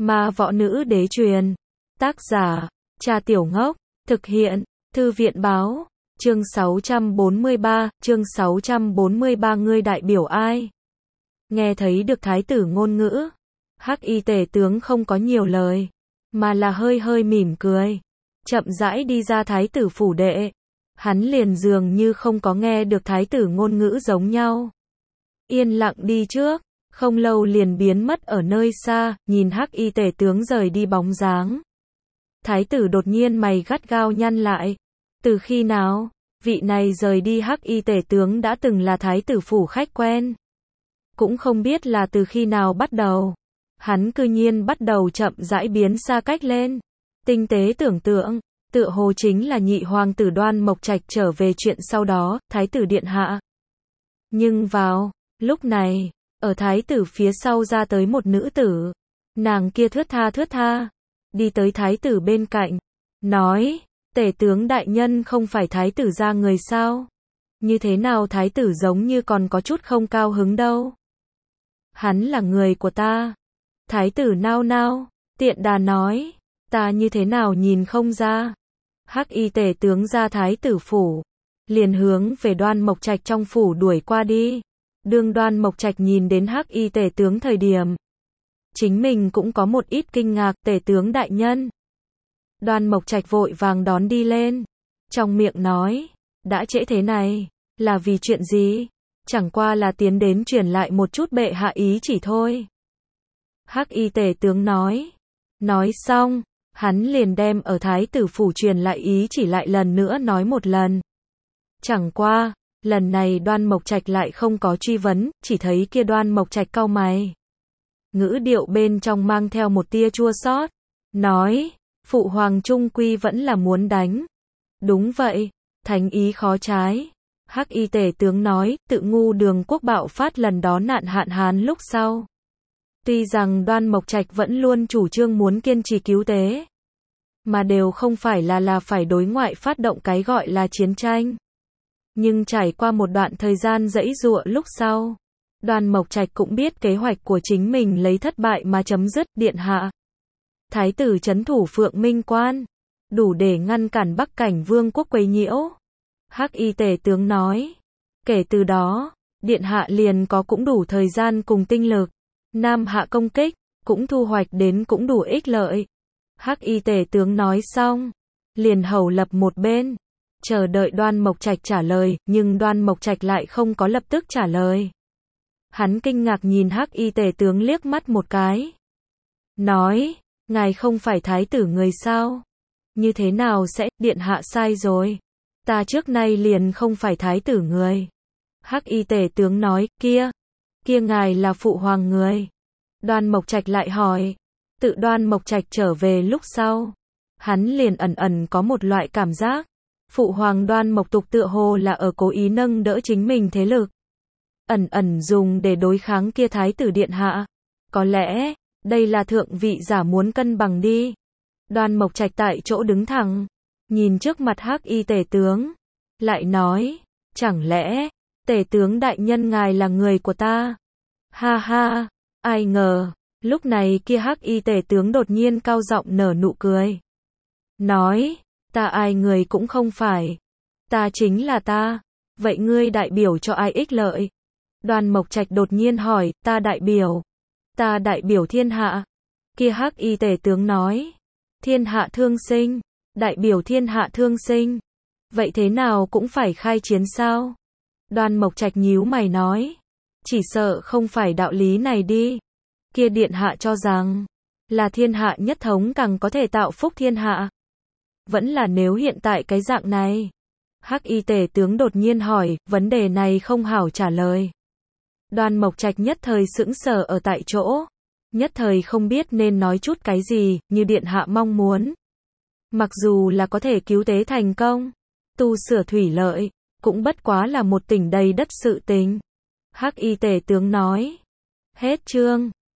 Ma Võ Nữ Đế Truyền. Tác giả, Cha Tiểu Ngốc. Thực hiện, Thư viện Báo. Chương 643, chương 643 ngươi đại biểu ai? Nghe thấy được thái tử ngôn ngữ. Hắc y tể tướng không có nhiều lời, mà là hơi hơi mỉm cười. Chậm rãi đi ra thái tử phủ đệ. Hắn liền dường như không có nghe được thái tử ngôn ngữ giống nhau. Yên lặng đi trước, không lâu liền biến mất ở nơi xa, nhìn hắc y tể tướng rời đi bóng dáng. Thái tử đột nhiên mày gắt gao nhăn lại. Từ khi nào, vị này rời đi hắc y tể tướng đã từng là thái tử phủ khách quen. Cũng không biết là từ khi nào bắt đầu. Hắn cư nhiên bắt đầu chậm rãi biến xa cách lên. Tinh tế tưởng tượng, tựa hồ chính là nhị hoàng tử Đoan Mộc Trạch trở về chuyện sau đó, thái tử điện hạ. Nhưng vào lúc này, ở thái tử phía sau ra tới một nữ tử. Nàng kia thướt tha, đi tới thái tử bên cạnh, nói, tể tướng đại nhân không phải thái tử ra người sao? Như thế nào thái tử giống như còn có chút không cao hứng đâu? Hắn là người của ta. Thái tử nao nao, tiện đà nói, ta như thế nào nhìn không ra? Hắc y tể tướng ra thái tử phủ, liền hướng về Đoan Mộc Trạch trong phủ đuổi qua đi. Đương Đoan Mộc Trạch nhìn đến hắc y tể tướng thời điểm, chính mình cũng có một ít kinh ngạc, tể tướng đại nhân. Đoan Mộc Trạch vội vàng đón đi lên, trong miệng nói, đã trễ thế này, là vì chuyện gì? Chẳng qua là tiến đến truyền lại một chút bệ hạ ý chỉ thôi. Hắc y tể tướng nói xong, hắn liền đem ở thái tử phủ truyền lại ý chỉ lại lần nữa nói một lần. Chẳng qua, lần này Đoan Mộc Trạch lại không có truy vấn, chỉ thấy kia Đoan Mộc Trạch cau mày. Ngữ điệu bên trong mang theo một tia chua xót, nói, phụ hoàng trung quy vẫn là muốn đánh. Đúng vậy, thánh ý khó trái. Hắc y tể tướng nói, tự Ngu Đường quốc bạo phát lần đó nạn hạn hán lúc sau. Tuy rằng Đoan Mộc Trạch vẫn luôn chủ trương muốn kiên trì cứu tế, mà đều không phải là phải đối ngoại phát động cái gọi là chiến tranh. Nhưng trải qua một đoạn thời gian giãy giụa lúc sau, Đoan Mộc Trạch cũng biết kế hoạch của chính mình lấy thất bại mà chấm dứt. Điện hạ, thái tử trấn thủ Phượng Minh Quan, đủ để ngăn cản Bắc Cảnh Vương quốc quấy nhiễu. Hắc y tể tướng nói, kể từ đó, điện hạ liền có cũng đủ thời gian cùng tinh lực, nam hạ công kích, cũng thu hoạch đến cũng đủ ích lợi. Hắc y tể tướng nói xong, liền hầu lập một bên, chờ đợi Đoan Mộc Trạch trả lời, nhưng Đoan Mộc Trạch lại không có lập tức trả lời. Hắn kinh ngạc nhìn hắc y tể tướng liếc mắt một cái. Nói, ngài không phải thái tử người sao? Như thế nào sẽ, điện hạ sai rồi. Ta trước nay liền không phải thái tử người. Hắc y tể tướng nói, kia ngài là phụ hoàng người. Đoan Mộc Trạch lại hỏi, tự Đoan Mộc Trạch trở về lúc sau, hắn liền ẩn có một loại cảm giác, phụ hoàng Đoan Mộc Tục tựa hồ là ở cố ý nâng đỡ chính mình thế lực. Ẩn dùng để đối kháng kia thái tử điện hạ. Có lẽ, đây là thượng vị giả muốn cân bằng đi. Đoan Mộc Trạch tại chỗ đứng thẳng, nhìn trước mặt hắc y tể tướng, lại nói, chẳng lẽ, tể tướng đại nhân ngài là người của ta? Ha ha, ai ngờ, lúc này kia hắc y tể tướng đột nhiên cao giọng nở nụ cười. Nói, ta ai người cũng không phải. Ta chính là ta. Vậy ngươi đại biểu cho ai ích lợi? Đoan Mộc Trạch đột nhiên hỏi, ta đại biểu thiên hạ. Kia hắc y tể tướng nói, thiên hạ thương sinh, đại biểu thiên hạ thương sinh. Vậy thế nào cũng phải khai chiến sao? Đoan Mộc Trạch nhíu mày nói, chỉ sợ không phải đạo lý này đi. Kia điện hạ cho rằng, là thiên hạ nhất thống càng có thể tạo phúc thiên hạ. Vẫn là nếu hiện tại cái dạng này. Hắc y tể tướng đột nhiên hỏi, vấn đề này không hảo trả lời. Đoan Mộc Trạch nhất thời sững sờ ở tại chỗ, nhất thời không biết nên nói chút cái gì, như điện hạ mong muốn. Mặc dù là có thể cứu tế thành công, tu sửa thủy lợi, cũng bất quá là một tỉnh đầy đất sự tình. Hắc y tể tướng nói. Hết chương.